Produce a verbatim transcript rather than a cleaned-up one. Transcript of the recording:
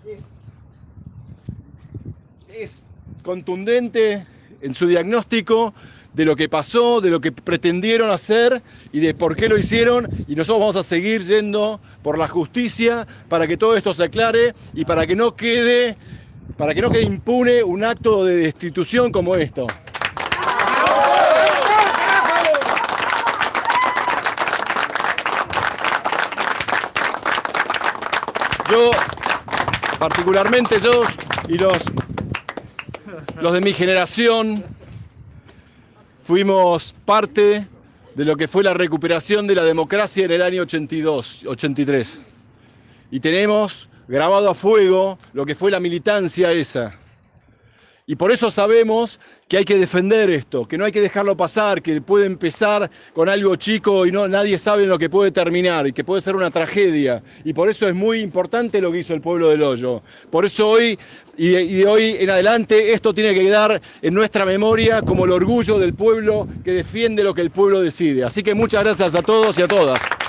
es, es contundente en su diagnóstico de lo que pasó, de lo que pretendieron hacer y de por qué lo hicieron, y nosotros vamos a seguir yendo por la justicia para que todo esto se aclare y para que no quede, para que no quede impune un acto de destitución como esto. Yo, particularmente yo y los, los de mi generación, fuimos parte de lo que fue la recuperación de la democracia en el año ochenta y dos, ochenta y tres. Y tenemos grabado a fuego lo que fue la militancia esa. Y por eso sabemos que hay que defender esto, que no hay que dejarlo pasar, que puede empezar con algo chico y no, nadie sabe en lo que puede terminar y que puede ser una tragedia. Y por eso es muy importante lo que hizo el pueblo del Hoyo. Por eso hoy y de, y de hoy en adelante esto tiene que quedar en nuestra memoria como el orgullo del pueblo que defiende lo que el pueblo decide. Así que muchas gracias a todos y a todas.